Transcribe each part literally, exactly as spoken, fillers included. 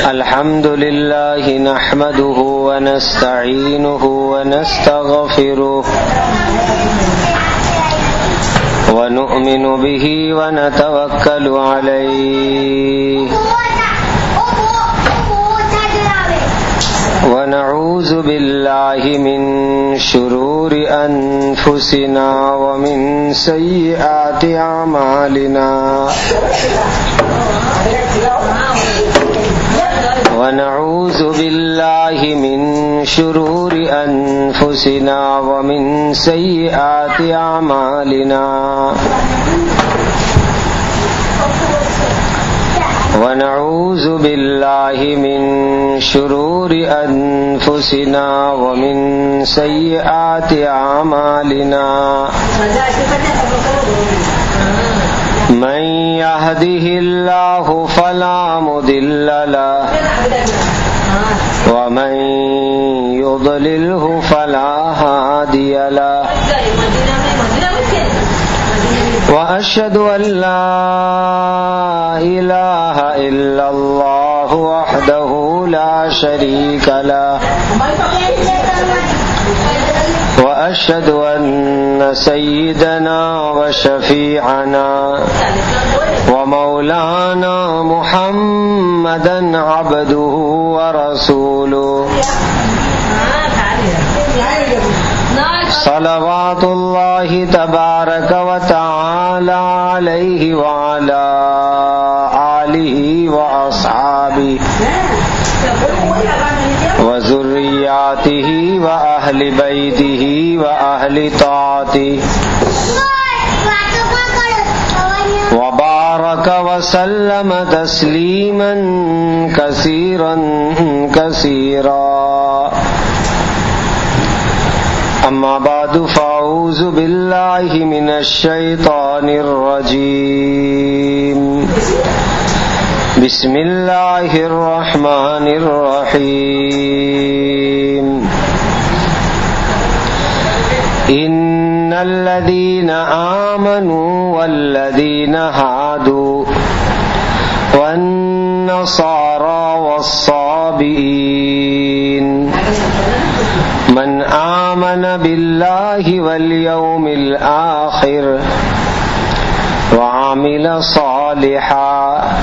الحمد لله نحمده ونستعينه ونستغفره ونؤمن به ونتوكل عليه ونعوذ بالله من شرور أنفسنا ومن سيئات أعمالنا ونعوذ بالله من شرور أنفسنا ومن سيئات أعمالنا ونعوذ بالله من شرور أنفسنا ومن سيئات أعمالنا من يهده الله فلا مضل له ومن يضلله فلا هادي له وأشهد أن لا إله إلا الله وحده لا شريك له وأشهد أن سيدنا وشفيعنا ومولانا محمدا عبده ورسوله صلوات الله تبارك وتعالى عليه وعلى آله وأصحابه وذرياته وأهل بيته وأهل طاعته وبارك وسلم تسليما كثيرا كثيرا أما بعد فأعوذ بالله من الشيطان الرجيم بسم الله الرحمن الرحيم إن الذين آمنوا والذين هادوا والنصارى والصابئين من آمن بالله واليوم الآخر وعمل صالحا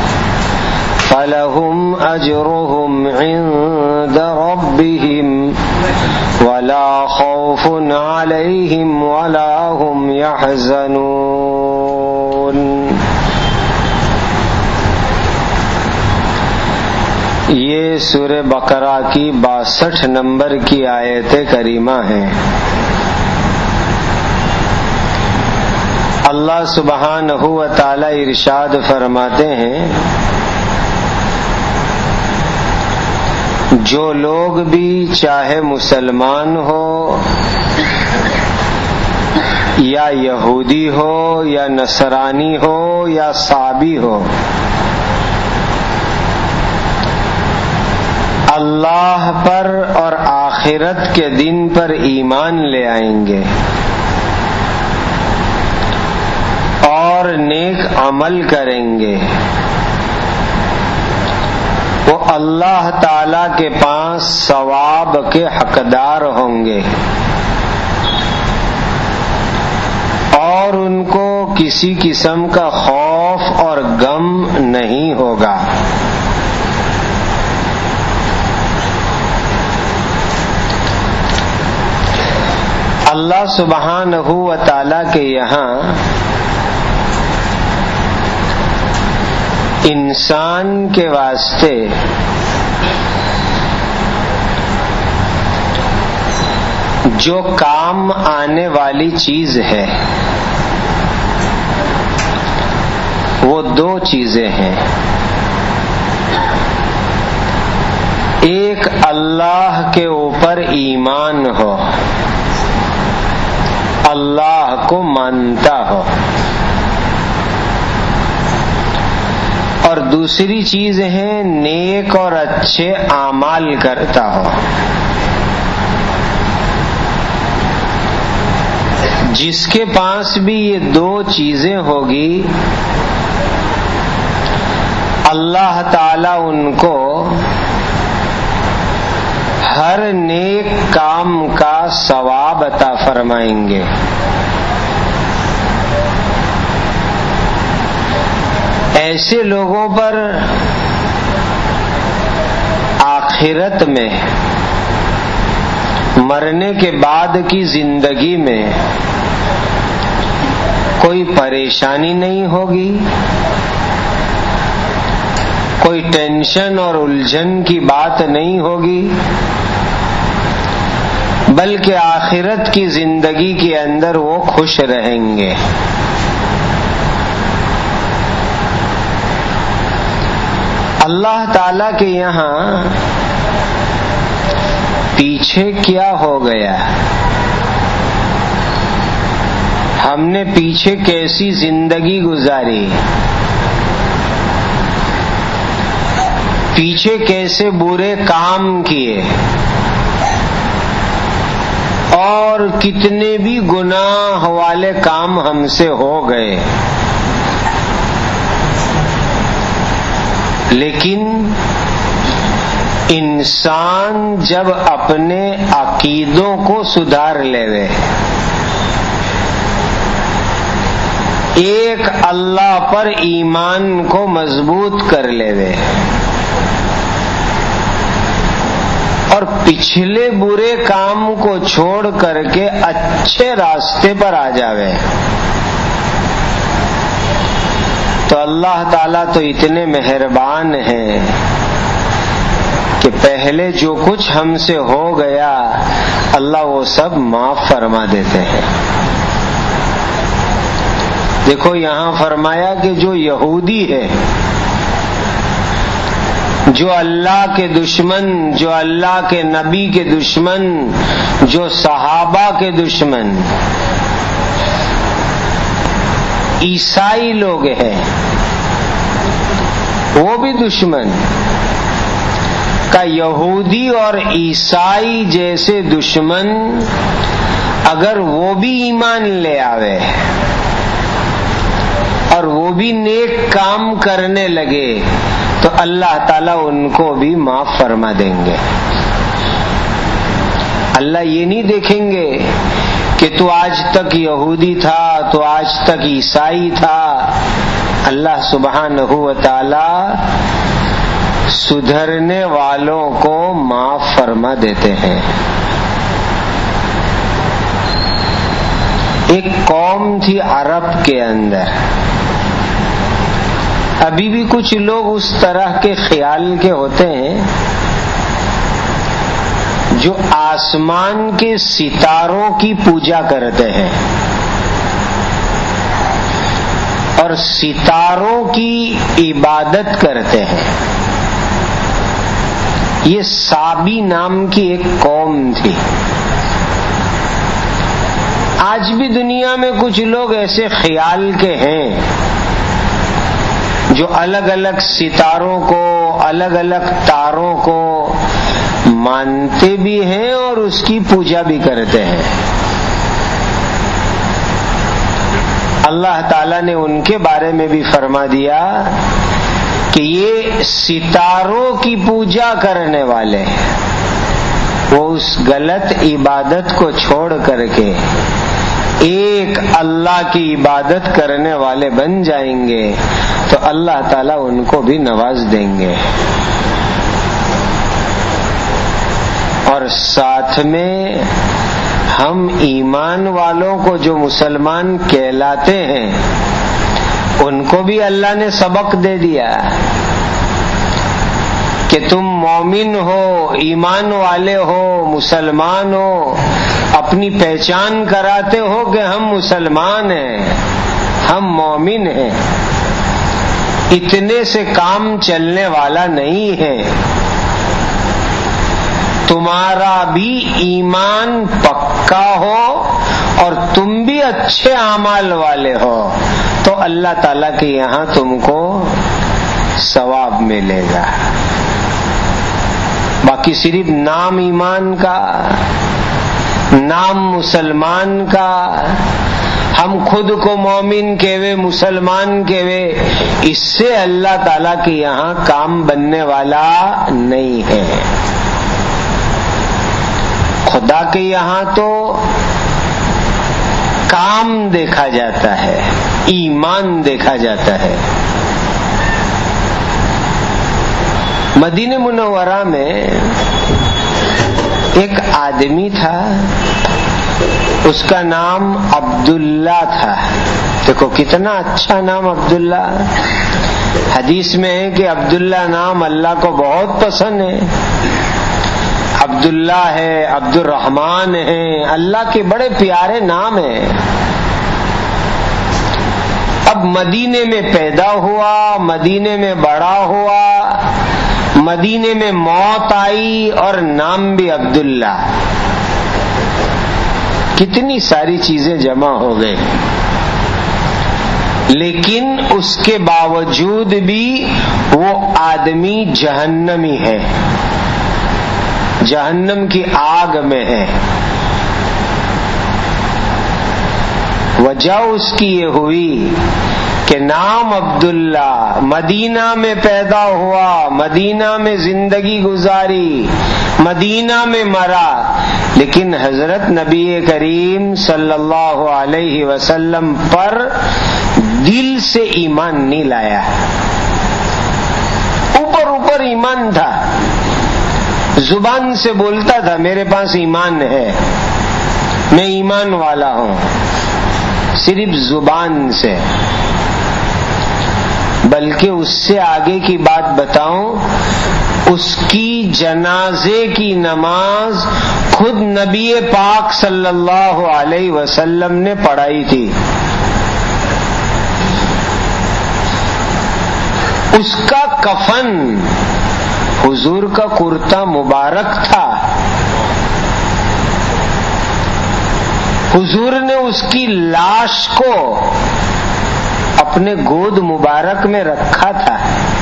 فلهم أجرهم عند ربهم ولا خوف عليهم ولا هم يحزنون. یہ سورہ بقرہ کی باسٹھ نمبر کی آیت کریمہ ہیں. اللہ سبحانہ و تعالی ارشاد فرماتے ہیں جو لوگ بھی چاہے مسلمان ہو یا یہودی ہو یا نصرانی ہو یا صابی ہو، اللہ پر اور آخرت کے دن پر ایمان لے آئیں گے اور نیک عمل کریں گے، وہ اللہ تعالی کے پاس ثواب کے حقدار ہوں گے اور ان کو کسی قسم کا خوف اور غم نہیں ہوگا. اللہ سبحانہ و تعالی کے یہاں انسان کے واسطے جو کام آنے والی چیز ہے وہ دو چیزیں ہیں. ایک اللہ کے اوپر ایمان ہو، اللہ کو مانتا ہو، اور دوسری چیز ہے نیک اور اچھے اعمال کرتا ہو. جس کے پاس بھی یہ دو چیزیں ہوگی اللہ تعالی ان کو ہر نیک کام کا ثواب عطا فرمائیں گے. ایسے لوگوں پر آخرت میں مرنے کے بعد کی زندگی میں کوئی پریشانی نہیں ہوگی، کوئی ٹینشن اور الجھن کی بات نہیں ہوگی، بلکہ آخرت کی زندگی کے اندر وہ خوش رہیں گے. اللہ تعالی کے یہاں پیچھے کیا ہو گیا، ہم نے پیچھے کیسی زندگی گزاری، پیچھے کیسے برے کام کیے، اور کتنے بھی گناہ والے کام ہم سے ہو گئے. لیکن انسان جب اپنے عقیدوں کو سدھار لے، ایک اللہ پر ایمان کو مضبوط کر لے اور پچھلے برے کام کو چھوڑ کر کے اچھے راستے پر آ جاوے، تو اللہ تعالیٰ تو اتنے مہربان ہیں کہ پہلے جو کچھ ہم سے ہو گیا اللہ وہ سب معاف فرما دیتے ہیں. دیکھو یہاں فرمایا کہ جو یہودی ہے، جو اللہ کے دشمن، جو اللہ کے نبی کے دشمن، جو صحابہ کے دشمن عیسائی لوگ ہیں، وہ بھی دشمن کا یہودی اور عیسائی جیسے دشمن اگر وہ بھی ایمان لے آوے اور وہ بھی نیک کام کرنے لگے تو اللہ تعالیٰ ان کو بھی معاف فرما دیں گے. اللہ یہ نہیں دیکھیں گے کہ تو آج تک یہودی تھا، تو آج تک عیسائی تھا. اللہ سبحانہ و تعالی سدھرنے والوں کو معاف فرما دیتے ہیں. ایک قوم تھی عرب کے اندر، ابھی بھی کچھ لوگ اس طرح کے خیال کے ہوتے ہیں جو آسمان کے ستاروں کی پوجا کرتے ہیں اور ستاروں کی عبادت کرتے ہیں. یہ سابی نام کی ایک قوم تھی. آج بھی دنیا میں کچھ لوگ ایسے خیال کے ہیں جو الگ الگ ستاروں کو، الگ الگ تاروں کو مانتے بھی ہیں اور اس کی پوجا بھی کرتے ہیں. اللہ تعالیٰ نے ان کے بارے میں بھی فرما دیا کہ یہ ستاروں کی پوجا کرنے والے وہ اس غلط عبادت کو چھوڑ کر کے ایک اللہ کی عبادت کرنے والے بن جائیں گے تو اللہ تعالیٰ ان کو بھی نواز دیں گے. اور ساتھ میں ہم ایمان والوں کو جو مسلمان کہلاتے ہیں ان کو بھی اللہ نے سبق دے دیا کہ تم مومن ہو، ایمان والے ہو، مسلمان ہو، اپنی پہچان کراتے ہو کہ ہم مسلمان ہیں، ہم مومن ہیں. اتنے سے کام چلنے والا نہیں ہے. تمہارا بھی ایمان پکا ہو اور تم بھی اچھے اعمال والے ہو تو اللہ تعالیٰ کے یہاں تم کو ثواب ملے گا. باقی صرف نام ایمان کا، نام مسلمان کا ہم خود کو مومن کہوے، مسلمان کہوے، اس سے اللہ تعالیٰ کے یہاں کام بننے والا نہیں ہے۔ خدا کے یہاں تو کام دیکھا جاتا ہے، ایمان دیکھا جاتا ہے۔ مدینہ منورہ میں ایک آدمی تھا، اس کا نام عبداللہ تھا۔ دیکھو کتنا اچھا نام عبداللہ۔ حدیث میں ہے کہ عبداللہ نام اللہ کو بہت پسند ہے۔ عبداللہ ہے، عبد الرحمن ہے، اللہ کے بڑے پیارے نام ہیں۔ اب مدینے میں پیدا ہوا، مدینے میں بڑا ہوا، مدینے میں موت آئی اور نام بھی عبداللہ۔ کتنی ساری چیزیں جمع ہو گئی، لیکن اس کے باوجود بھی وہ آدمی جہنمی ہے، جہنم کی آگ میں ہے۔ وجہ اس کی یہ ہوئی کہ نام عبداللہ، مدینہ میں پیدا ہوا، مدینہ میں زندگی گزاری، مدینہ میں مرا، لیکن حضرت نبی کریم صلی اللہ علیہ وسلم پر دل سے ایمان نہیں لایا۔ اوپر اوپر ایمان تھا، زبان سے بولتا تھا میرے پاس ایمان ہے، میں ایمان والا ہوں، صرف زبان سے۔ بلکہ اس سے آگے کی بات بتاؤں، اس کی جنازے کی نماز خود نبی پاک صلی اللہ علیہ وسلم نے پڑھائی تھی۔ اس کا کفن حضور کا کرتا مبارک تھا، حضور نے اس کی لاش کو اپنے گود مبارک میں رکھا تھا۔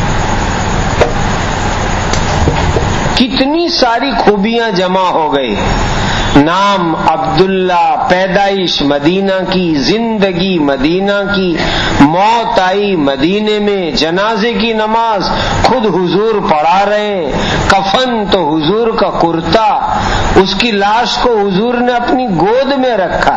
کتنی ساری خوبیاں جمع ہو گئی، نام عبداللہ، پیدائش مدینہ کی، زندگی مدینہ کی، موت آئی مدینے میں، جنازے کی نماز خود حضور پڑھا رہے ہیں، کفن تو حضور کا کرتا، اس کی لاش کو حضور نے اپنی گود میں رکھا۔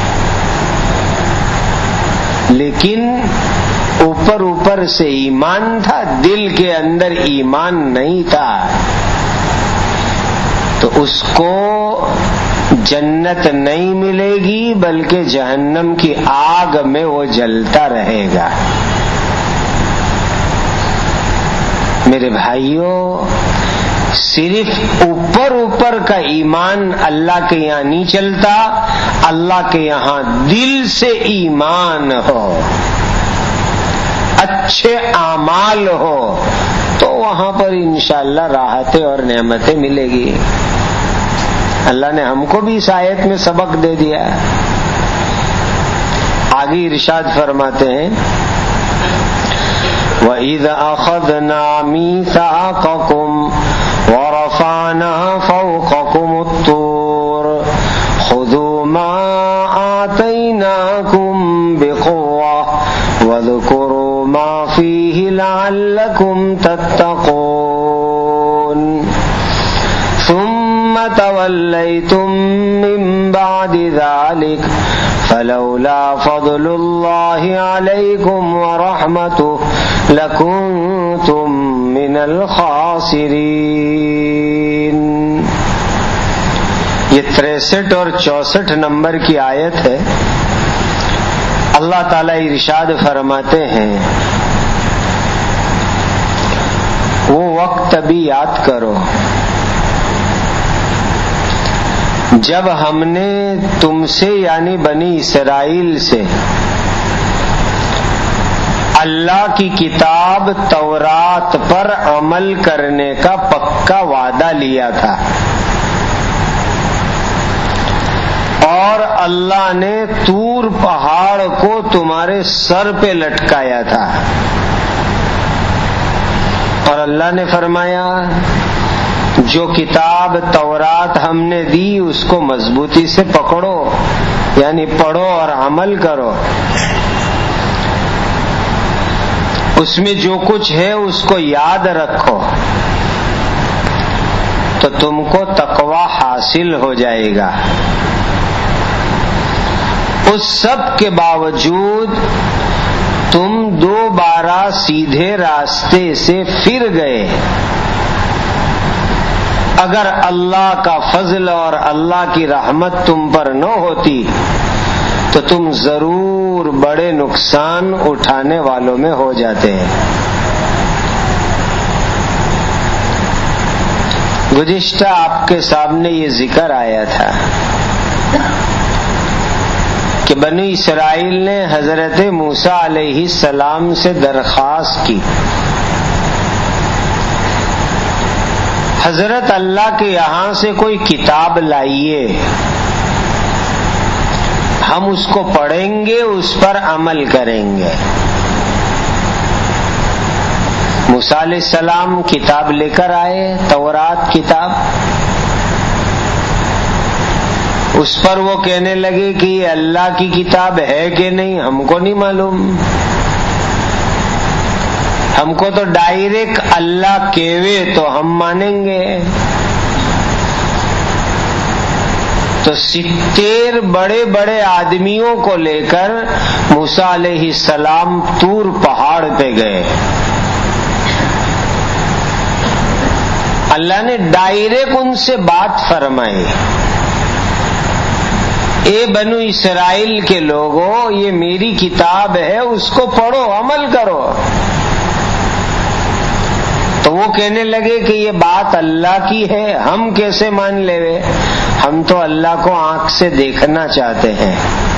لیکن اوپر اوپر سے ایمان تھا، دل کے اندر ایمان نہیں تھا، تو اس کو جنت نہیں ملے گی بلکہ جہنم کی آگ میں وہ جلتا رہے گا۔ میرے بھائیوں، صرف اوپر اوپر کا ایمان اللہ کے یہاں نہیں چلتا، اللہ کے یہاں دل سے ایمان ہو، اچھے اعمال ہو، تو وہاں پر انشاءاللہ راحتیں اور نعمتیں ملے گی۔ اللہ نے ہم کو بھی اس آیت میں سبق دے دیا۔ آگے ارشاد فرماتے ہیں وَإِذْ أَخَذْنَا مِيثَاقَكُمْ وَرَفَعْنَا فَوْقَكُمُ الطُّورَ خُذُوا مَا آتَيْنَاكُمْ بِقُوَّةٍ وَاذْكُرُوا مَا فِيهِ لَعَلَّكُمْ تَتَّقُونَ ثُمَّ تَوَلَّيْتُمْ مِنْ بَعْدِ ذَلِكَ فَلَوْلَا فَضْلُ اللَّهِ عَلَيْكُمْ وَرَحْمَتُهُ لَكُنْتُمْ مِنَ الْخَاسِرِينَ۔ یہ تریسٹھ اور چونسٹھ نمبر کی آیت ہے۔ اللہ تعالیٰ ارشاد فرماتے ہیں وہ وقت ابھی یاد کرو جب ہم نے تم سے یعنی بنی اسرائیل سے اللہ کی کتاب تورات پر عمل کرنے کا پکا وعدہ لیا تھا، اور اللہ نے طور پہاڑ کو تمہارے سر پہ لٹکایا تھا، اور اللہ نے فرمایا جو کتاب تورات ہم نے دی اس کو مضبوطی سے پکڑو، یعنی پڑھو اور عمل کرو، اس میں جو کچھ ہے اس کو یاد رکھو تو تم کو تقوی حاصل ہو جائے گا۔ اس سب کے باوجود تم دوبارہ سیدھے راستے سے پھر گئے۔ اگر اللہ کا فضل اور اللہ کی رحمت تم پر نہ ہوتی تو تم ضرور بڑے نقصان اٹھانے والوں میں ہو جاتے ہیں۔ گزشتہ آپ کے سامنے یہ ذکر آیا تھا کہ بنی اسرائیل نے حضرت موسیٰ علیہ السلام سے درخواست کی، حضرت اللہ کے یہاں سے کوئی کتاب لائیے، ہم اس کو پڑھیں گے، اس پر عمل کریں گے۔ موسیٰ علیہ السلام کتاب لے کر آئے، تورات کتاب۔ اس پر وہ کہنے لگے کہ یہ اللہ کی کتاب ہے کہ نہیں ہم کو نہیں معلوم، ہم کو تو ڈائریکٹ اللہ کہوے تو ہم مانیں گے۔ تو ستر بڑے بڑے آدمیوں کو لے کر موسیٰ علیہ السلام طور پہاڑ پہ گئے۔ اللہ نے ڈائریکٹ ان سے بات فرمائی، اے بنو اسرائیل کے لوگوں، یہ میری کتاب ہے، اس کو پڑھو، عمل کرو۔ تو وہ کہنے لگے کہ یہ بات اللہ کی ہے، ہم کیسے مان لے؟ ہم تو اللہ کو آنکھ سے دیکھنا چاہتے ہیں۔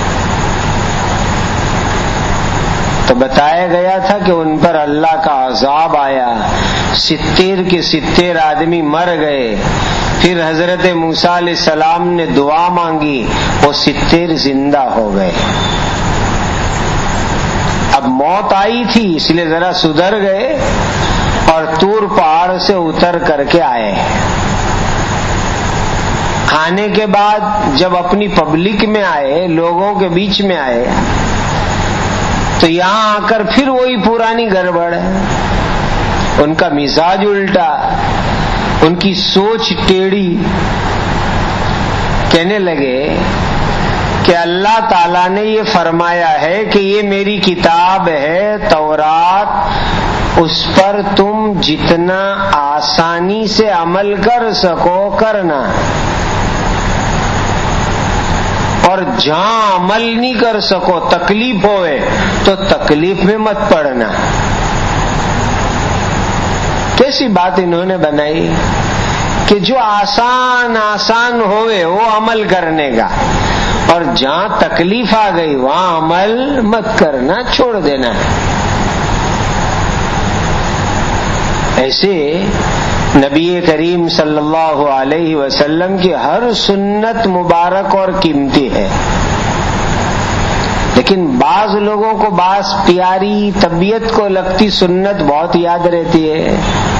تو بتایا گیا تھا کہ ان پر اللہ کا عذاب آیا، ستر کے ستر آدمی مر گئے۔ پھر حضرت موسیٰ علیہ السلام نے دعا مانگی، وہ ستر زندہ ہو گئے۔ اب موت آئی تھی اس لیے ذرا سدھر گئے اور طور پہاڑ سے اتر کر کے آئے۔ آنے کے بعد جب اپنی پبلک میں آئے، لوگوں کے بیچ میں آئے، تو یہاں آ کر پھر وہی پرانی گڑبڑ ہے، ان کا مزاج الٹا، ان کی سوچ ٹیڑھی۔ کہنے لگے کہ اللہ تعالیٰ نے یہ فرمایا ہے کہ یہ میری کتاب ہے تورات، اس پر تم جتنا آسانی سے عمل کر سکو کرنا، اور جہاں عمل نہیں کر سکو، تکلیف ہوئے تو تکلیف میں مت پڑنا۔ کیسی بات انہوں نے بنائی کہ جو آسان آسان ہوئے وہ عمل کرنے کا، اور جہاں تکلیف آ گئی وہاں عمل مت کرنا، چھوڑ دینا۔ ایسے نبی کریم صلی اللہ علیہ وسلم کی ہر سنت مبارک اور قیمتی ہے، لیکن بعض لوگوں کو بعض پیاری طبیعت کو لگتی سنت بہت یاد رہتی ہے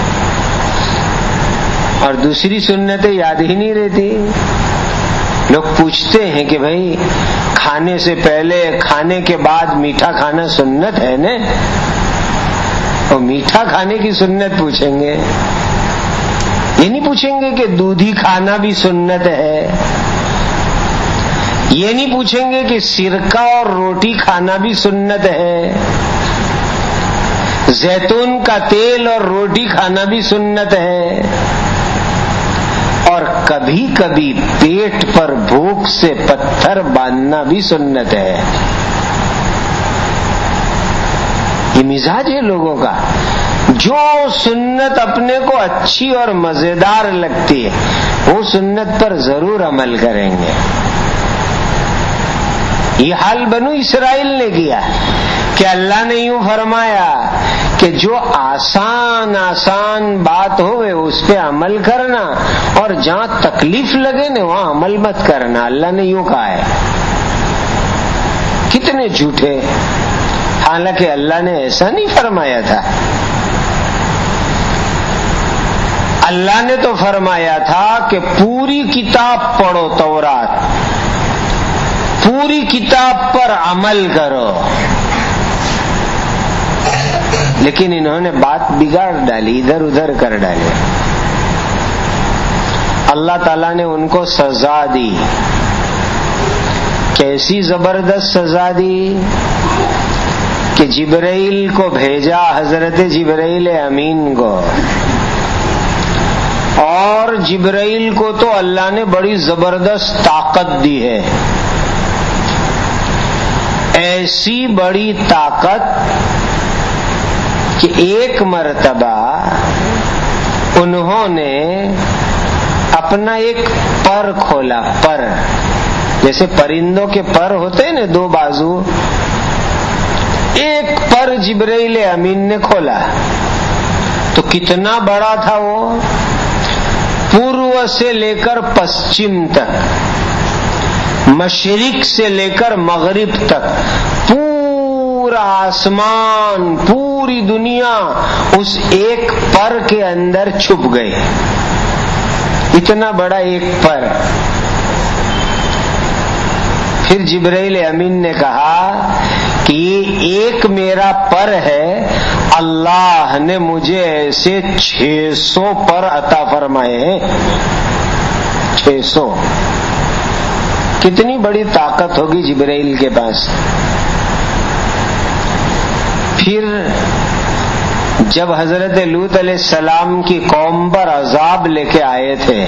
اور دوسری سنتیں یاد ہی نہیں رہتی۔ لوگ پوچھتے ہیں کہ بھائی کھانے سے پہلے کھانے کے بعد میٹھا کھانا سنت ہے نا؟ اور میٹھا کھانے کی سنت پوچھیں گے، یہ نہیں پوچھیں گے کہ دودھی کھانا بھی سنت ہے، یہ نہیں پوچھیں گے کہ سرکہ اور روٹی کھانا بھی سنت ہے، زیتون کا تیل اور روٹی کھانا بھی سنت ہے، اور کبھی کبھی پیٹ پر بھوک سے پتھر باندھنا بھی سنت ہے۔ یہ مزاج ہے لوگوں کا، جو سنت اپنے کو اچھی اور مزیدار لگتی ہے وہ سنت پر ضرور عمل کریں گے۔ یہ حال بنو اسرائیل نے کیا کہ اللہ نے یوں فرمایا کہ جو آسان آسان بات ہوئے اس پہ عمل کرنا، اور جہاں تکلیف لگے نا وہاں عمل مت کرنا۔ اللہ نے یوں کہا ہے۔ کتنے جھوٹے، حالانکہ اللہ نے ایسا نہیں فرمایا تھا۔ اللہ نے تو فرمایا تھا کہ پوری کتاب پڑھو، تورات پوری کتاب پر عمل کرو. لیکن انہوں نے بات بگاڑ ڈالی، ادھر ادھر کر ڈالے. اللہ تعالیٰ نے ان کو سزا دی. کیسی زبردست سزا دی کہ جبرائیل کو بھیجا، حضرت جبرائیل امین کو. اور جبرائیل کو تو اللہ نے بڑی زبردست طاقت دی ہے. ایسی بڑی طاقت کہ ایک مرتبہ انہوں نے اپنا ایک پر کھولا. پر جیسے پرندوں کے پر ہوتے ہیں نا، دو بازو. ایک پر جبرائیل امین نے کھولا تو کتنا بڑا تھا وہ، پورو سے لے کر پشچم تک، مشرق سے لے کر مغرب تک پورا آسمان، پوری دنیا اس ایک پر کے اندر چھپ گئے. اتنا بڑا ایک پر. پھر جبرائیل امین نے کہا کہ یہ ایک میرا پر ہے، اللہ نے مجھے ایسے چھ سو پر عطا فرمائے ہیں. چھ سو. کتنی بڑی طاقت ہوگی جبرائیل کے پاس. پھر جب حضرت لوط علیہ السلام کی قوم پر عذاب لے کے آئے تھے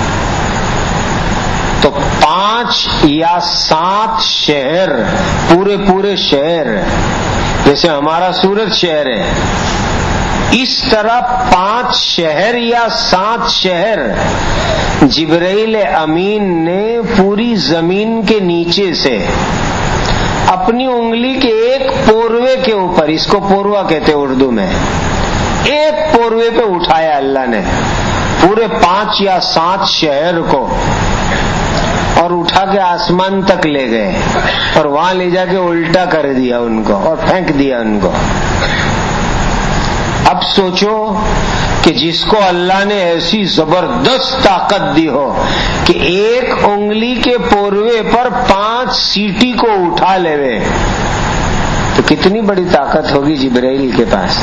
تو پانچ یا سات شہر، پورے پورے شہر، جیسے ہمارا سورت شہر ہے، اس طرح پانچ شہر یا سات شہر جبرائیل امین نے پوری زمین کے نیچے سے اپنی انگلی کے ایک پوروے کے اوپر، اس کو پوروا کہتے اردو میں، ایک پوروے پہ اٹھایا اللہ نے پورے پانچ یا سات شہر کو، اور اٹھا کے آسمان تک لے گئے اور وہاں لے جا کے الٹا کر دیا ان کو اور پھینک دیا ان کو. اب سوچو کہ جس کو اللہ نے ایسی زبردست طاقت دی ہو کہ ایک انگلی کے پوروے پر پانچ سیٹی کو اٹھا لے وے، تو کتنی بڑی طاقت ہوگی جبرائیل کے پاس.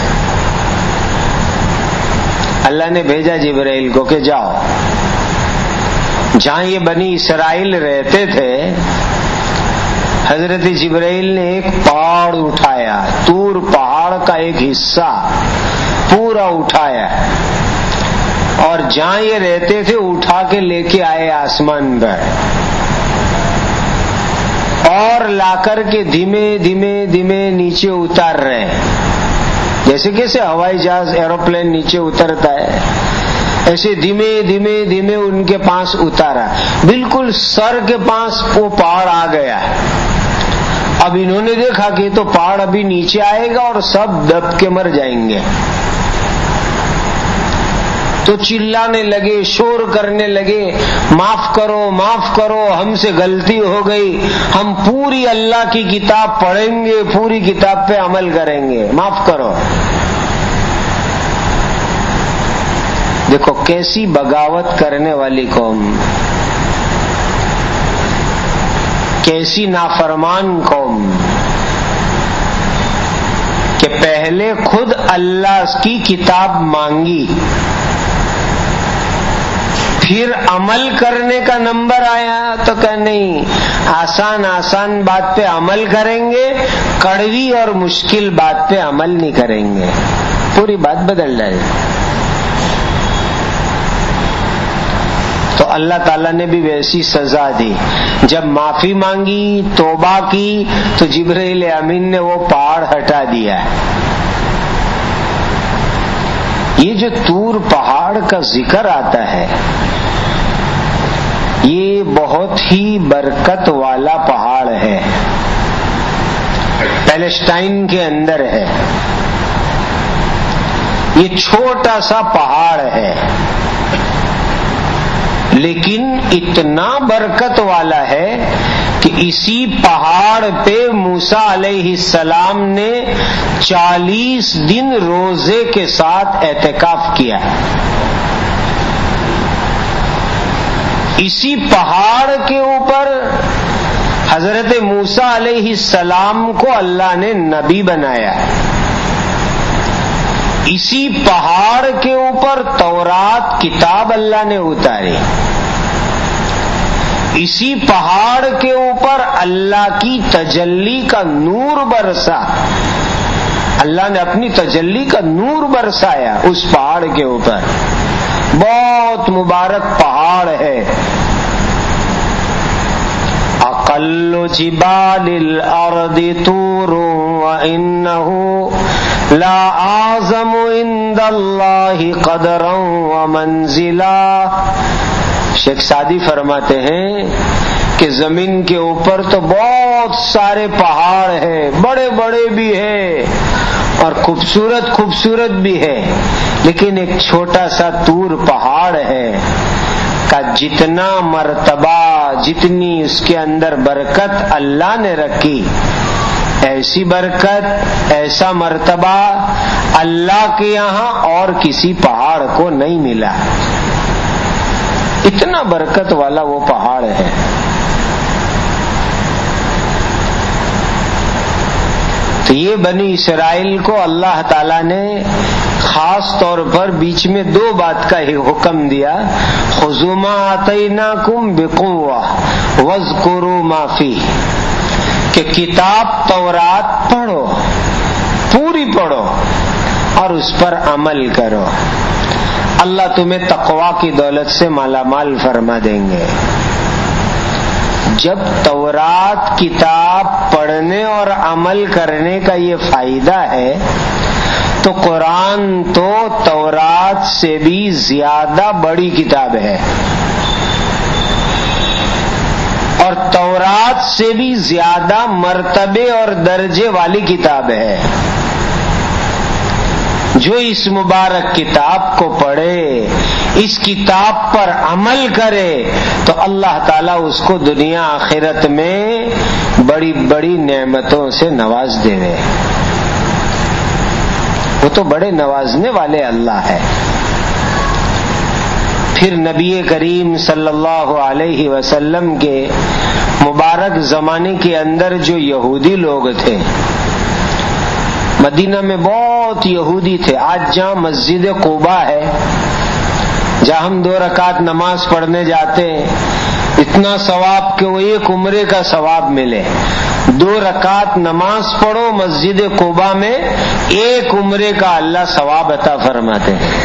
اللہ نے بھیجا جبرائیل کو کہ جاؤ، جہاں یہ بنی اسرائیل رہتے تھے، حضرت جبرائیل نے ایک پہاڑ اٹھایا، طور پہاڑ کا ایک حصہ پورا اٹھایا، اور جہاں یہ رہتے تھے اٹھا کے لے کے آئے آسمان پر، اور لا کر کے دھیمے دھیمے دھیمے نیچے اتار رہے ہیں. جیسے کیسے ہوائی جہاز ایروپلین نیچے اترتا ہے، ایسے دھیمے دھیمے دھیمے ان کے پاس اتارا. بالکل سر کے پاس وہ پہاڑ آ گیا. اب انہوں نے دیکھا کہ تو پہاڑ ابھی نیچے آئے گا اور سب دب کے مر جائیں گے، تو چلانے لگے، شور کرنے لگے، معاف کرو معاف کرو، ہم سے غلطی ہو گئی، ہم پوری اللہ کی کتاب پڑھیں گے، پوری کتاب پہ عمل کریں گے، معاف کرو. دیکھو کیسی بغاوت کرنے والی قوم، کیسی نافرمان قوم کہ پہلے خود اللہ کی کتاب مانگی، پھر عمل کرنے کا نمبر آیا تو کہ نہیں، آسان آسان بات پہ عمل کریں گے، کڑوی اور مشکل بات پہ عمل نہیں کریں گے، پوری بات بدل ڈالے. تو اللہ تعالیٰ نے بھی ویسی سزا دی. جب معافی مانگی، توبہ کی، تو جبرائیل امین نے وہ پہاڑ ہٹا دیا. یہ جو طور پہاڑ کا ذکر آتا ہے، یہ بہت ہی برکت والا پہاڑ ہے، پیلسٹائن کے اندر ہے. یہ چھوٹا سا پہاڑ ہے لیکن اتنا برکت والا ہے کہ اسی پہاڑ پہ موسیٰ علیہ السلام نے چالیس دن روزے کے ساتھ اعتکاف کیا. اسی پہاڑ کے اوپر حضرت موسیٰ علیہ السلام کو اللہ نے نبی بنایا ہے. اسی پہاڑ کے اوپر تورات کتاب اللہ نے اتاری. اسی پہاڑ کے اوپر اللہ کی تجلی کا نور برسا. اللہ نے اپنی تجلی کا نور برسایا اس پہاڑ کے اوپر. بہت مبارک پہاڑ ہے. اقل جبال الارض طور وانه لا اعظم عند اللہ قدرا ومنزلا. شیخ سعدی فرماتے ہیں کہ زمین کے اوپر تو بہت سارے پہاڑ ہیں، بڑے بڑے بھی ہیں اور خوبصورت خوبصورت بھی ہے، لیکن ایک چھوٹا سا طور پہاڑ ہے کا جتنا مرتبہ، جتنی اس کے اندر برکت اللہ نے رکھی، ایسی برکت، ایسا مرتبہ اللہ کے یہاں اور کسی پہاڑ کو نہیں ملا. اتنا برکت والا وہ پہاڑ ہے. تو یہ بنی اسرائیل کو اللہ تعالیٰ نے خاص طور پر بیچ میں دو بات کا ہی حکم دیا، خذوا ما آتیناکم بقوہ واذکروا ما فیہ، کہ کتاب تورات پڑھو، پوری پڑھو اور اس پر عمل کرو. اللہ تمہیں تقویٰ کی دولت سے مالا مال فرما دیں گے. جب تورات کتاب پڑھنے اور عمل کرنے کا یہ فائدہ ہے تو قرآن تو تورات سے بھی زیادہ بڑی کتاب ہے اور تورات سے بھی زیادہ مرتبے اور درجے والی کتاب ہے. جو اس مبارک کتاب کو پڑھے، اس کتاب پر عمل کرے تو اللہ تعالیٰ اس کو دنیا آخرت میں بڑی بڑی نعمتوں سے نواز دے گے. وہ تو بڑے نوازنے والے اللہ ہے. پھر نبی کریم صلی اللہ علیہ وسلم کے مبارک زمانے کے اندر جو یہودی لوگ تھے، مدینہ میں بہت یہودی تھے. آج جہاں مسجد قباء ہے، جہاں ہم دو رکعت نماز پڑھنے جاتے ہیں، اتنا ثواب کہ وہ ایک عمرے کا ثواب ملے. دو رکعت نماز پڑھو مسجد قباء میں، ایک عمرے کا اللہ ثواب عطا فرماتے ہیں.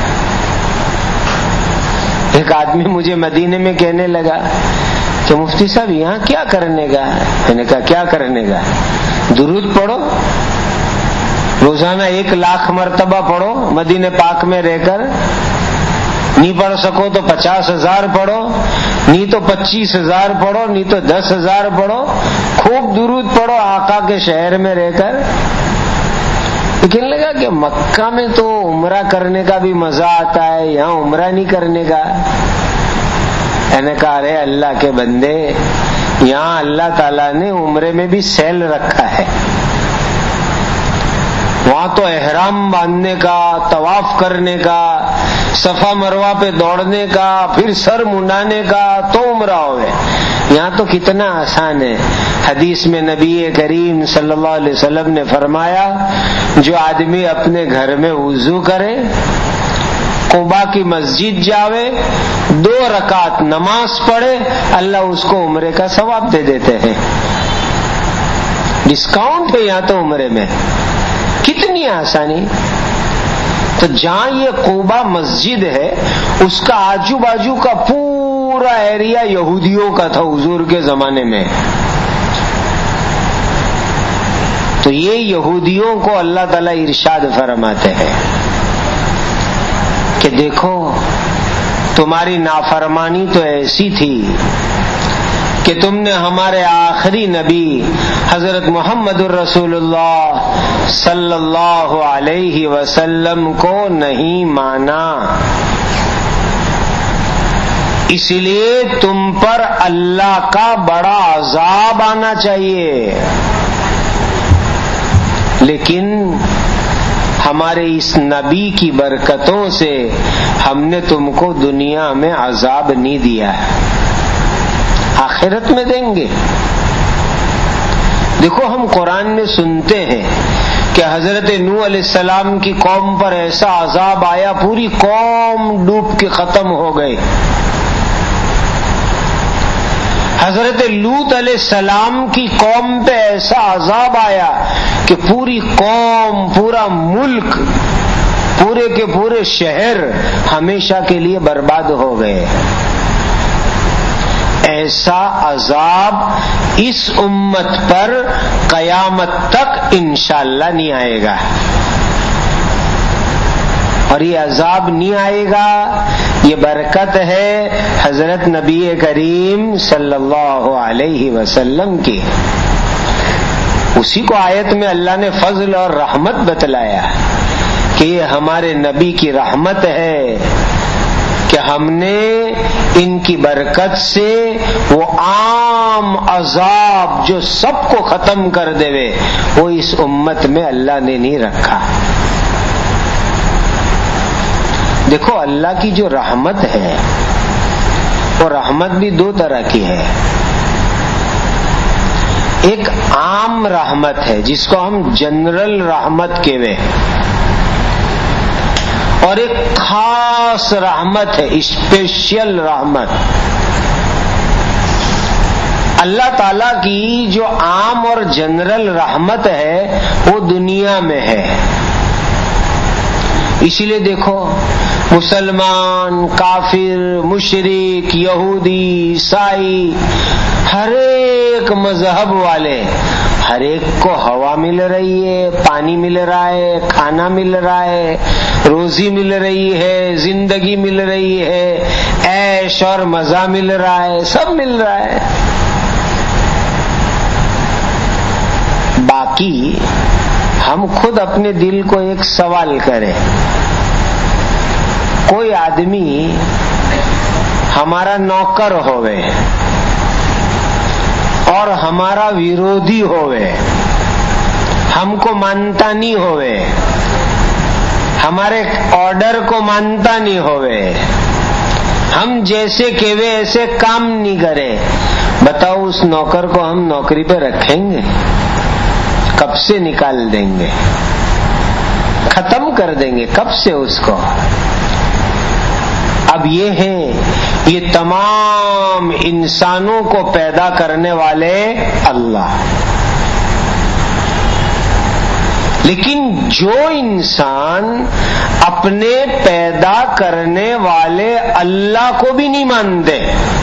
ایک آدمی مجھے مدینے میں کہنے لگا کہ مفتی صاحب یہاں کیا کرنے کا؟ میں نے کہا کیا کرنے کا؟ درود پڑھو، روزانہ ایک لاکھ مرتبہ پڑھو مدینہ پاک میں رہ کر. نہیں پڑھ سکو تو پچاس ہزار پڑھو، نہیں تو پچیس ہزار پڑھو، نہیں تو دس ہزار پڑھو. خوب درود پڑھو آقا کے شہر میں رہ کر. لیکن لگا کہ مکہ میں تو عمرہ کرنے کا بھی مزہ آتا ہے، یہاں عمرہ نہیں کرنے کا. میں نے کہا ارے اللہ کے بندے، یہاں اللہ تعالیٰ نے عمرے میں بھی سیل رکھا ہے. وہاں تو احرام باندھنے کا، طواف کرنے کا، صفا مروہ پہ دوڑنے کا، پھر سر منڈانے کا تو عمرہ ہوئے. یہاں تو کتنا آسان ہے. حدیث میں نبی کریم صلی اللہ علیہ وسلم نے فرمایا، جو آدمی اپنے گھر میں وضو کرے، قباء کی مسجد جاوے، دو رکعت نماز پڑھے، اللہ اس کو عمرے کا ثواب دے دیتے ہیں. ڈسکاؤنٹ ہے یہاں تو عمرے میں. کتنی آسانی. تو جہاں یہ قباء مسجد ہے اس کا آجو باجو کا پورا ایریا یہودیوں کا تھا حضور کے زمانے میں. تو یہ یہودیوں کو اللہ تعالیٰ ارشاد فرماتے ہیں کہ دیکھو تمہاری نافرمانی تو ایسی تھی کہ تم نے ہمارے آخری نبی حضرت محمد الرسول اللہ صلی اللہ علیہ وسلم کو نہیں مانا، اس لیے تم پر اللہ کا بڑا عذاب آنا چاہیے. لیکن ہمارے اس نبی کی برکتوں سے ہم نے تم کو دنیا میں عذاب نہیں دیا ہے، آخرت میں دیں گے. دیکھو ہم قرآن میں سنتے ہیں کہ حضرت نوح علیہ السلام کی قوم پر ایسا عذاب آیا، پوری قوم ڈوب کے ختم ہو گئے۔ حضرت لوط علیہ السلام کی قوم پہ ایسا عذاب آیا کہ پوری قوم، پورا ملک، پورے کے پورے شہر ہمیشہ کے لیے برباد ہو گئے۔ ایسا عذاب اس امت پر قیامت تک انشاءاللہ نہیں آئے گا، اور یہ عذاب نہیں آئے گا، یہ برکت ہے حضرت نبی کریم صلی اللہ علیہ وسلم کی۔ اسی کو آیت میں اللہ نے فضل اور رحمت بتلایا کہ یہ ہمارے نبی کی رحمت ہے کہ ہم نے ان کی برکت سے وہ عام عذاب جو سب کو ختم کر دے وہ اس امت میں اللہ نے نہیں رکھا۔ دیکھو اللہ کی جو رحمت ہے وہ رحمت بھی دو طرح کی ہے، ایک عام رحمت ہے جس کو ہم جنرل رحمت کہتے ہیں، اور ایک خاص رحمت ہے، اسپیشل رحمت۔ اللہ تعالی کی جو عام اور جنرل رحمت ہے وہ دنیا میں ہے، اسی لیے دیکھو مسلمان، کافر، مشرک، یہودی، عیسائی، ہر ایک مذہب والے، ہر ایک کو ہوا مل رہی ہے، پانی مل رہا ہے، کھانا مل رہا ہے، روزی مل رہی ہے، زندگی مل رہی ہے، عیش اور مزہ مل رہا ہے، سب مل رہا ہے۔ باقی ہم خود اپنے دل کو ایک سوال کریں، کوئی آدمی ہمارا نوکر ہوئے اور ہمارا ویرودھی ہوئے، ہم کو مانتا نہیں ہوئے، ہمارے آرڈر کو مانتا نہیں ہوئے، ہم جیسے کہوے ایسے کام نہیں کرے، بتاؤ اس نوکر کو ہم نوکری پہ رکھیں گے؟ کب سے نکال دیں گے، ختم کر دیں گے کب سے اس کو۔ اب یہ ہیں یہ تمام انسانوں کو پیدا کرنے والے اللہ، لیکن جو انسان اپنے پیدا کرنے والے اللہ کو بھی نہیں مانتے،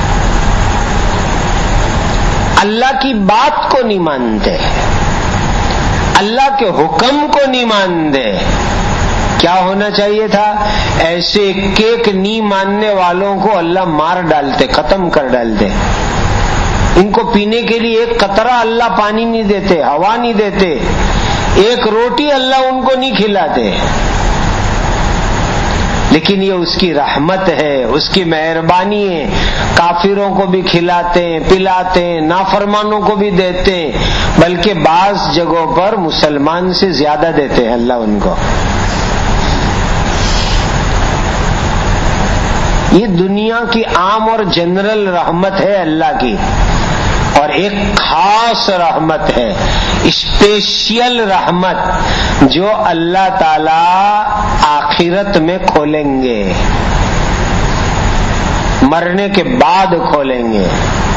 اللہ کی بات کو نہیں مانتے، اللہ کے حکم کو نہیں مانتے، کیا ہونا چاہیے تھا؟ ایسے ایک نہیں ماننے والوں کو اللہ مار ڈالتے، ختم کر ڈالتے۔ ان کو پینے کے لیے ایک قطرہ اللہ پانی نہیں دیتے، ہوا نہیں دیتے، ایک روٹی اللہ ان کو نہیں کھلاتے، لیکن یہ اس کی رحمت ہے، اس کی مہربانی ہے، کافروں کو بھی کھلاتے ہیں، پلاتے ہیں، نافرمانوں کو بھی دیتے ہیں، بلکہ بعض جگہوں پر مسلمان سے زیادہ دیتے ہیں اللہ ان کو۔ یہ دنیا کی عام اور جنرل رحمت ہے اللہ کی، اور ایک خاص رحمت ہے، اسپیشل رحمت جو اللہ تعالی آخرت میں کھولیں گے، مرنے کے بعد کھولیں گے،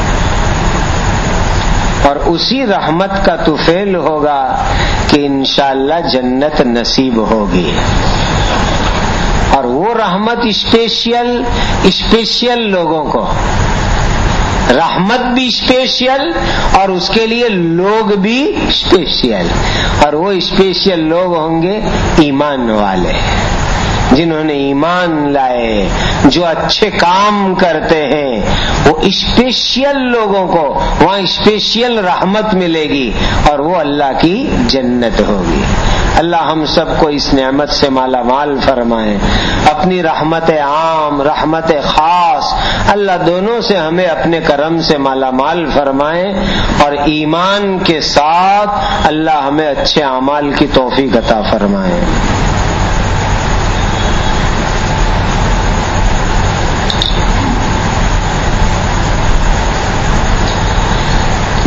اور اسی رحمت کا طفیل ہوگا کہ انشاءاللہ جنت نصیب ہوگی۔ اور وہ رحمت اسپیشل اسپیشل لوگوں کو، رحمت بھی اسپیشل اور اس کے لیے لوگ بھی اسپیشل، اور وہ اسپیشل لوگ ہوں گے ایمان والے، جنہوں نے ایمان لائے، جو اچھے کام کرتے ہیں، وہ اسپیشل لوگوں کو وہاں اسپیشل رحمت ملے گی اور وہ اللہ کی جنت ہوگی۔ اللہ ہم سب کو اس نعمت سے مالا مال فرمائے، اپنی رحمت عام، رحمت خاص، اللہ دونوں سے ہمیں اپنے کرم سے مالا مال فرمائے، اور ایمان کے ساتھ اللہ ہمیں اچھے اعمال کی توفیق عطا فرمائے۔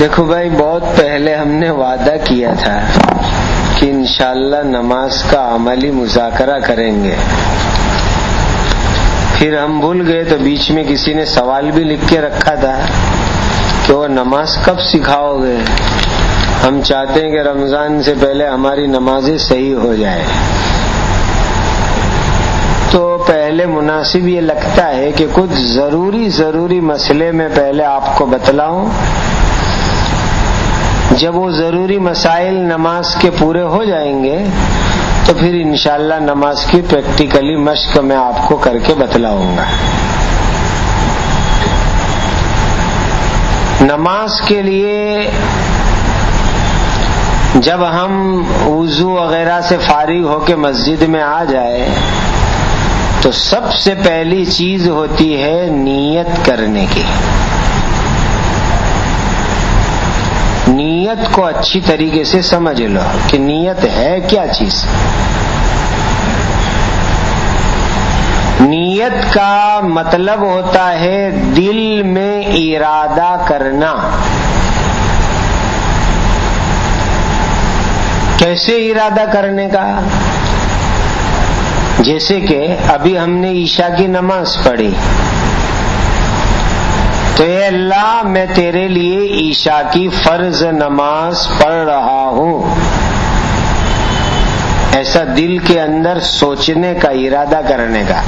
دیکھو بھائی، بہت پہلے ہم نے وعدہ کیا تھا کہ انشاءاللہ نماز کا عملی مذاکرہ کریں گے. پھر ہم بھول گئے تو بیچ میں کسی نے سوال بھی لکھ کے رکھا تھا کہ وہ نماز کب سکھاؤ گے. ہم چاہتے ہیں کہ رمضان سے پہلے ہماری نمازیں صحیح ہو جائے. تو پہلے مناسب یہ لگتا ہے کہ کچھ ضروری ضروری مسئلے میں پہلے آپ کو بتلاؤں. جب وہ ضروری مسائل نماز کے پورے ہو جائیں گے تو پھر انشاءاللہ نماز کی پریکٹیکلی مشق میں آپ کو کر کے بتلاؤں گا. نماز کے لیے جب ہم وضو وغیرہ سے فارغ ہو کے مسجد میں آ جائے تو سب سے پہلی چیز ہوتی ہے نیت کرنے کی. نیت کو اچھی طریقے سے سمجھ لو کہ نیت ہے کیا چیز. نیت کا مطلب ہوتا ہے دل میں ارادہ کرنا. کیسے ارادہ کرنے کا؟ جیسے کہ ابھی ہم نے عشاء کی نماز پڑھی تو اے اللہ میں تیرے لیے عشاء کی فرض نماز پڑھ رہا ہوں، ایسا دل کے اندر سوچنے کا، ارادہ کرنے کا.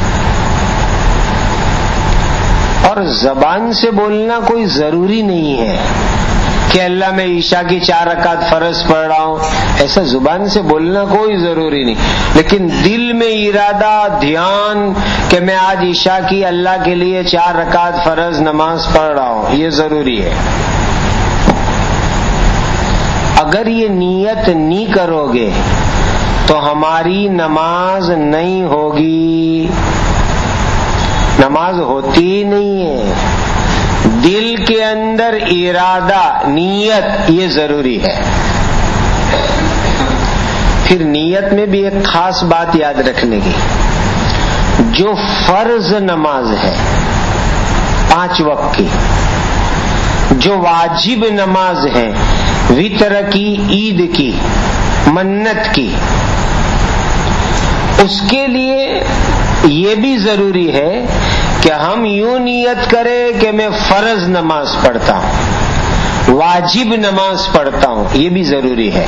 اور زبان سے بولنا کوئی ضروری نہیں ہے کہ اللہ میں عشاء کی چار رکعت فرض پڑھ رہا ہوں، ایسا زبان سے بولنا کوئی ضروری نہیں. لیکن دل میں ارادہ، دھیان کہ میں آج عشاء کی اللہ کے لیے چار رکعت فرض نماز پڑھ رہا ہوں، یہ ضروری ہے. اگر یہ نیت نہیں کرو گے تو ہماری نماز نہیں ہوگی، نماز ہوتی ہی نہیں ہے. دل کے اندر ارادہ، نیت، یہ ضروری ہے. پھر نیت میں بھی ایک خاص بات یاد رکھنے کی، جو فرض نماز ہے پانچ وقت کی، جو واجب نماز ہے وتر کی، عید کی، منت کی، اس کے لیے یہ بھی ضروری ہے کہ ہم یوں نیت کریں کہ میں فرض نماز پڑھتا ہوں، واجب نماز پڑھتا ہوں، یہ بھی ضروری ہے.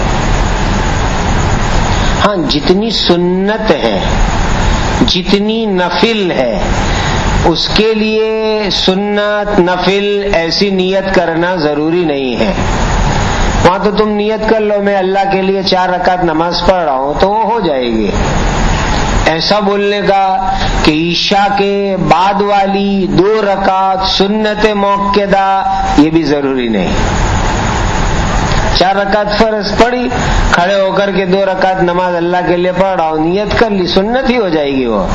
ہاں، جتنی سنت ہے، جتنی نفل ہے، اس کے لیے سنت نفل ایسی نیت کرنا ضروری نہیں ہے. وہاں تو تم نیت کر لو میں اللہ کے لیے چار رکعت نماز پڑھ رہا ہوں تو وہ ہو جائے گی. ایسا بولنے کا کہ عشاء کے بعد والی دو رکعت سنت موقدہ، یہ بھی ضروری نہیں. چار رکعت فرض پڑھی، کھڑے ہو کر کے دو رکعت نماز اللہ کے لیے پڑھ رہا ہوں، نیت کر لی، سنت ہی ہو جائے گی وہ.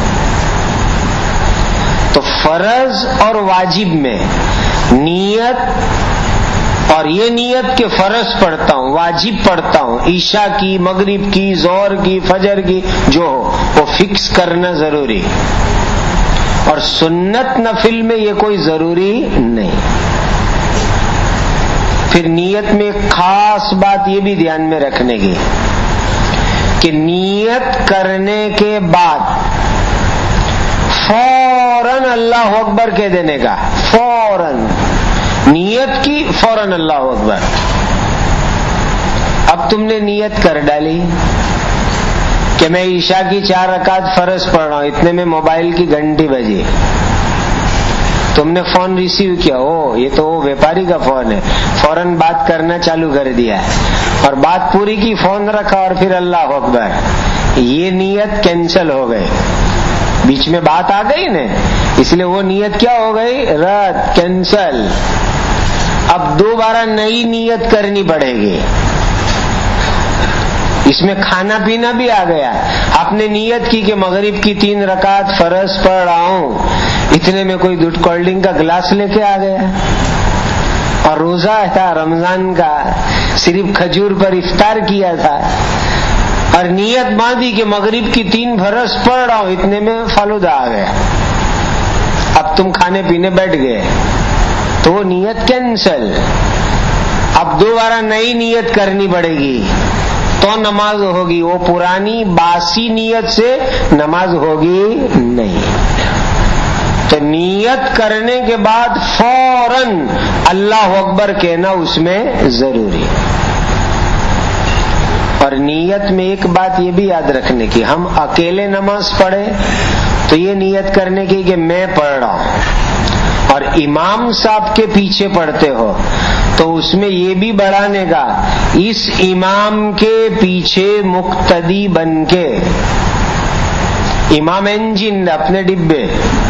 تو فرض اور واجب میں نیت، اور یہ نیت کہ فرض پڑھتا ہوں، واجب پڑھتا ہوں، عشاء کی، مغرب کی، ظہر کی، فجر کی، جو ہو وہ فکس کرنا ضروری. اور سنت نفل میں یہ کوئی ضروری نہیں. پھر نیت میں ایک خاص بات یہ بھی دھیان میں رکھنے کی کہ نیت کرنے کے بعد فوراً اللہ اکبر کہہ دینے کا. فوراً نیت کی، فوراً اللہ اکبر. اب تم نے نیت کر ڈالی کہ میں عشاء کی چار رکعت فرض پڑھ رہا ہوں، اتنے میں موبائل کی گھنٹی بجی، تم نے فون ریسیو کیا، او یہ تو وہ ویپاری کا فون ہے، فوراً بات کرنا چالو کر دیا اور بات پوری کی، فون رکھا اور پھر اللہ اکبر. یہ نیت کینسل ہو گئی، بیچ میں بات آ گئی نا، اس لیے وہ نیت کیا ہو گئی؟ رد، کینسل. اب دوبارہ نئی نیت کرنی پڑے گی. اس میں کھانا پینا بھی آ گیا. آپ نے نیت کی کہ مغرب کی تین رکعت فرض پڑھ رہا ہوں، اتنے میں کوئی دودھ کولڈ ڈرنک کا گلاس لے کے آ گیا، اور روزہ تھا رمضان کا، صرف کھجور پر افطار کیا تھا، اور نیت باندھی کہ مغرب کی تین فرض پڑھ رہا ہوں، اتنے میں فالودہ آ گیا. اب تم کھانے پینے بیٹھ گئے تو وہ نیت کینسل. اب دوبارہ نئی نیت کرنی پڑے گی تو نماز ہوگی، وہ پرانی باسی نیت سے نماز ہوگی نہیں۔ تو نیت کرنے کے بعد فوراً اللہ اکبر کہنا اس میں ضروری۔ اور نیت میں ایک بات یہ بھی یاد رکھنے کی، ہم اکیلے نماز پڑھیں تو یہ نیت کرنے کی کہ میں پڑھ رہا ہوں، اور امام صاحب کے پیچھے پڑھتے ہو تو اس میں یہ بھی بڑھانے کا، اس امام کے پیچھے مقتدی بن کے، امام انجن اپنے ڈبے،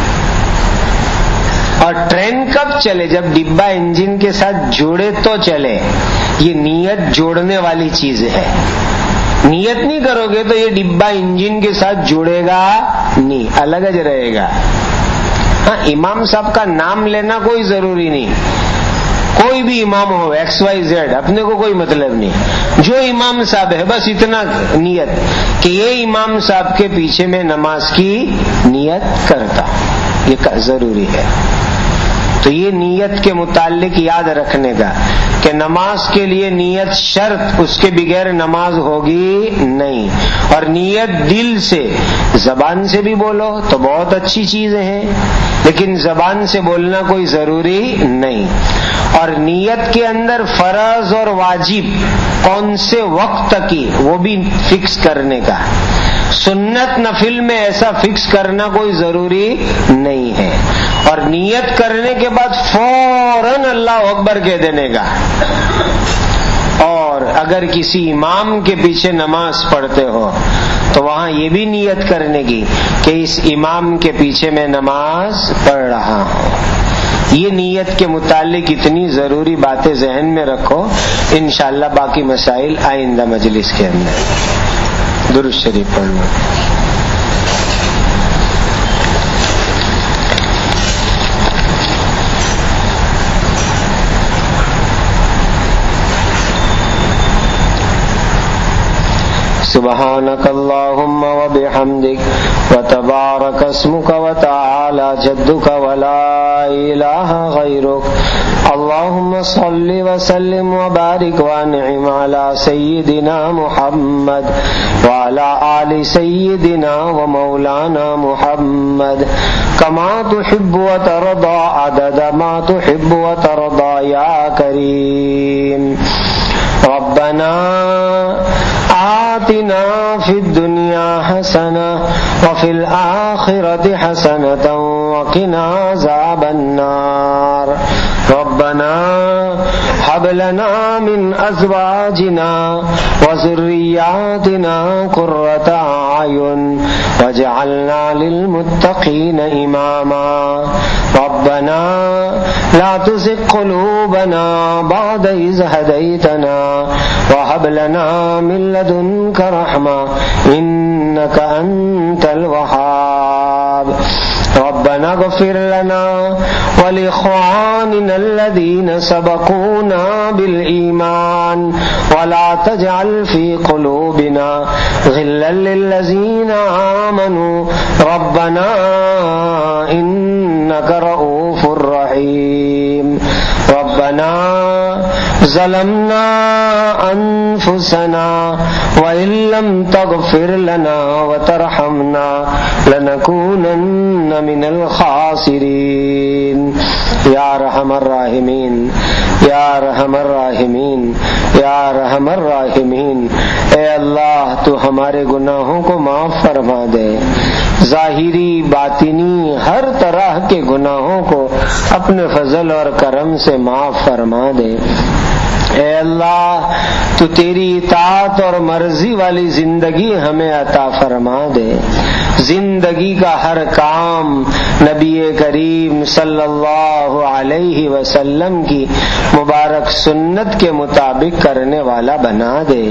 اور ٹرین کب چلے؟ جب ڈبہ انجن کے ساتھ جوڑے تو چلے۔ یہ نیت جوڑنے والی چیز ہے، نیت نہیں کرو گے تو یہ ڈبہ انجن کے ساتھ جڑے گا نہیں، الگ ہی رہے گا۔ ہاں، امام صاحب کا نام لینا کوئی ضروری نہیں، کوئی بھی امام ہو، ایکس وائی زیڈ، اپنے کو کوئی مطلب نہیں، جو امام صاحب ہے بس اتنا نیت کہ یہ امام صاحب کے پیچھے میں نماز کی نیت کرتا، یہ ضروری ہے۔ تو یہ نیت کے متعلق یاد رکھنے کا کہ نماز کے لیے نیت شرط، اس کے بغیر نماز ہوگی نہیں۔ اور نیت دل سے، زبان سے بھی بولو تو بہت اچھی چیزیں ہیں، لیکن زبان سے بولنا کوئی ضروری نہیں۔ اور نیت کے اندر فرض اور واجب کون سے وقت کی وہ بھی فکس کرنے کا، سنت نفل میں ایسا فکس کرنا کوئی ضروری نہیں ہے۔ اور نیت کرنے کے بعد فوراً اللہ اکبر کہہ دینے کا۔ اور اگر کسی امام کے پیچھے نماز پڑھتے ہو تو وہاں یہ بھی نیت کرنے کی کہ اس امام کے پیچھے میں نماز پڑھ رہا ہوں۔ یہ نیت کے متعلق اتنی ضروری باتیں ذہن میں رکھو، انشاءاللہ باقی مسائل آئندہ مجلس کے اندر۔ درود شریف پڑھ لو۔ سبحانك اللهم وبحمدك وتبارك اسمك وتعالى جدك ولا إله غيرك اللهم صل وسلم وبارك وانعم على سيدنا محمد وعلى آل سيدنا ومولانا محمد كما تحب وترضى عدد ما تحب وترضى يا كريم ربنا آتنا في الدنيا حسنة وفي الآخرة حسنة وقنا عذاب النار ربنا هب لنا من أزواجنا وذرياتنا قرة أعين واجعلنا للمتقين إماما ربنا لا تزغ قلوبنا بعد إذ هديتنا وهب لنا من لدنك رحمة إنك أنت الوهاب ربنا اغفر لنا ولإخواننا الذين سبقونا بالإيمان ولا تجعل في قلوبنا غلا للذين آمنوا ربنا إنك رؤوف رحيم ربنا ظلمنا أنفسنا وإن لم تغفر لنا وترحمنا لنكونن من الخاسرين یا ارحم الراحمین یا ارحم الراحمین یا ارحم الراحمین۔ اے اللہ تو ہمارے گناہوں کو معاف فرما دے، ظاہری باطنی ہر طرح کے گناہوں کو اپنے فضل اور کرم سے معاف فرما دے۔ اے اللہ تو تیری اطاعت اور مرضی والی زندگی ہمیں عطا فرما دے، زندگی کا ہر کام نبی کریم صلی اللہ علیہ وسلم کی مبارک سنت کے مطابق کرنے والا بنا دے،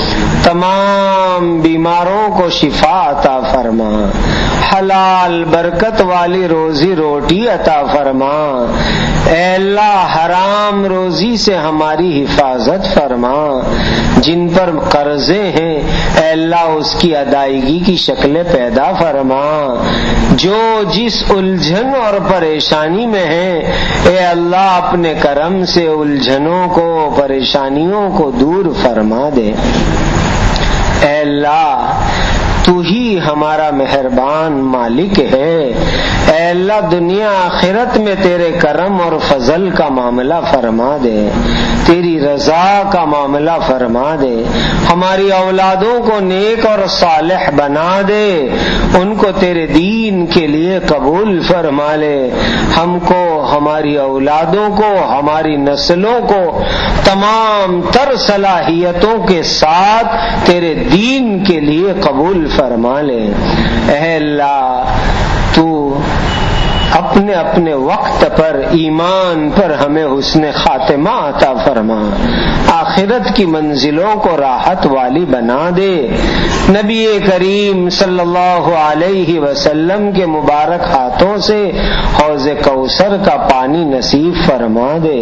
تمام بیماروں کو شفا عطا فرما، حلال برکت والی روزی روٹی عطا فرما۔ اے اللہ حرام روزی سے ہماری حفاظت فرما، جن پر قرضے ہیں اے اللہ اس کی ادائیگی کی شکلیں پیدا فرما، جو جس الجھن اور پریشانی میں ہیں اے اللہ اپنے کرم سے الجھنوں کو پریشانیوں کو دور فرما دے۔ اے اللہ تو ہی ہمارا مہربان مالک ہے، اے اللہ دنیا آخرت میں تیرے کرم اور فضل کا معاملہ فرما دے، تیری رضا کا معاملہ فرما دے، ہماری اولادوں کو نیک اور صالح بنا دے، ان کو تیرے دین کے لیے قبول فرما لے، ہم کو ہماری اولادوں کو ہماری نسلوں کو تمام تر صلاحیتوں کے ساتھ تیرے دین کے لیے قبول فرما لے۔ اے اللہ تو اپنے اپنے وقت پر ایمان پر ہمیں حسن خاتمہ عطا فرما، آخرت کی منزلوں کو راحت والی بنا دے، نبی کریم صلی اللہ علیہ وسلم کے مبارک ہاتھوں سے حوض کوثر کا پانی نصیب فرما دے،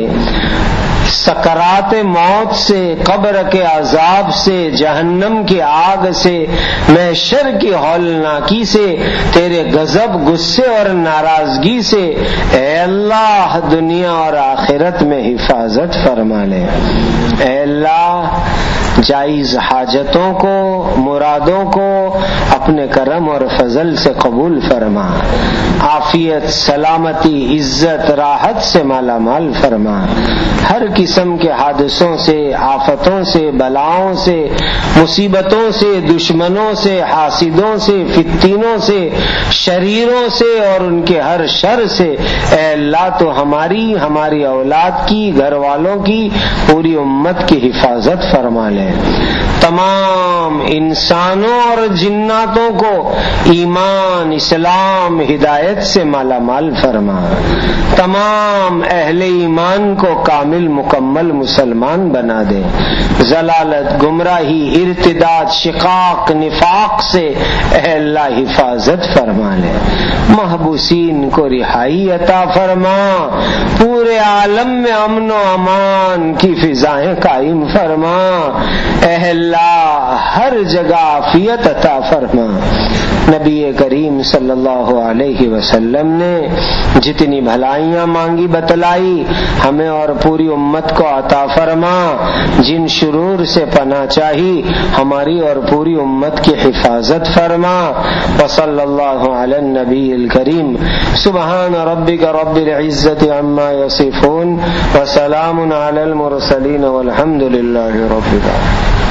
سکرات موت سے، قبر کے عذاب سے، جہنم کی آگ سے، محشر کی ہولناکی سے، تیرے غضب، غصے اور ناراضگی سے اے اللہ دنیا اور آخرت میں حفاظت فرما لے۔ اے اللہ جائز حاجتوں کو، مرادوں کو اپنے کرم اور فضل سے قبول فرما، عافیت، سلامتی، عزت، راحت سے مالا مال فرما، ہر قسم کے حادثوں سے، آفتوں سے، بلاؤں سے، مصیبتوں سے، دشمنوں سے، حاسدوں سے، فتینوں سے، شریروں سے اور ان کے ہر شر سے اے اللہ تو ہماری، ہماری اولاد کی، گھر والوں کی، پوری امت کی حفاظت فرما لے، تمام انسانوں اور جناتوں کو ایمان، اسلام، ہدایت سے مالا مال فرما، تمام اہل ایمان کو کامل مکمل مسلمان بنا دے، ضلالت، گمراہی، ارتداد، شقاق، نفاق سے اے اللہ حفاظت فرما لے، محبوسین کو رہائی عطا فرما، پورے عالم میں امن و امان کی فضائیں قائم فرما، اے اللہ ہر جگہ عافیت عطا فرما۔ نبی کریم صلی اللہ علیہ وسلم نے جتنی بھلائیاں مانگی بتلائی ہمیں اور پوری امت کو عطا فرما، جن شرور سے پناہ چاہی ہماری اور پوری امت کی حفاظت فرما۔ وصلی اللہ علی النبی الکریم، سبحان ربک رب العزت عما یصفون، وسلام علی المرسلین والحمد للہ رب العالمین۔